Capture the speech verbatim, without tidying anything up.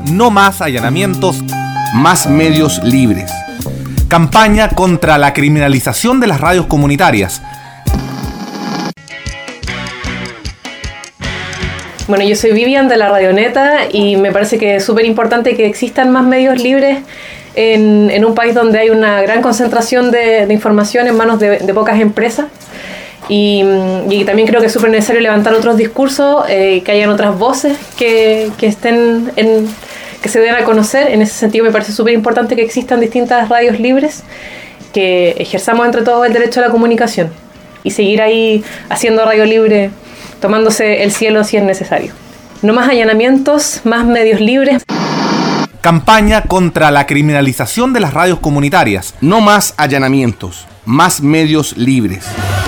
No más allanamientos. Más medios libres. Campaña contra la criminalización de las radios comunitarias. Bueno, yo soy Vivian de la Radioneta y me parece que es súper importante que existan más medios libres en, en un país donde hay una gran concentración de, de información en manos de, de pocas empresas. Y, y también creo que es súper necesario levantar otros discursos, eh, que hayan otras voces que, que estén en, que se den a conocer. En ese sentido me parece súper importante que existan distintas radios libres, que ejerzamos entre todos el derecho a la comunicación y seguir ahí haciendo radio libre, tomándose el cielo si es necesario. No más allanamientos, más medios libres. Campaña contra la criminalización de las radios comunitarias. No más allanamientos, más medios libres.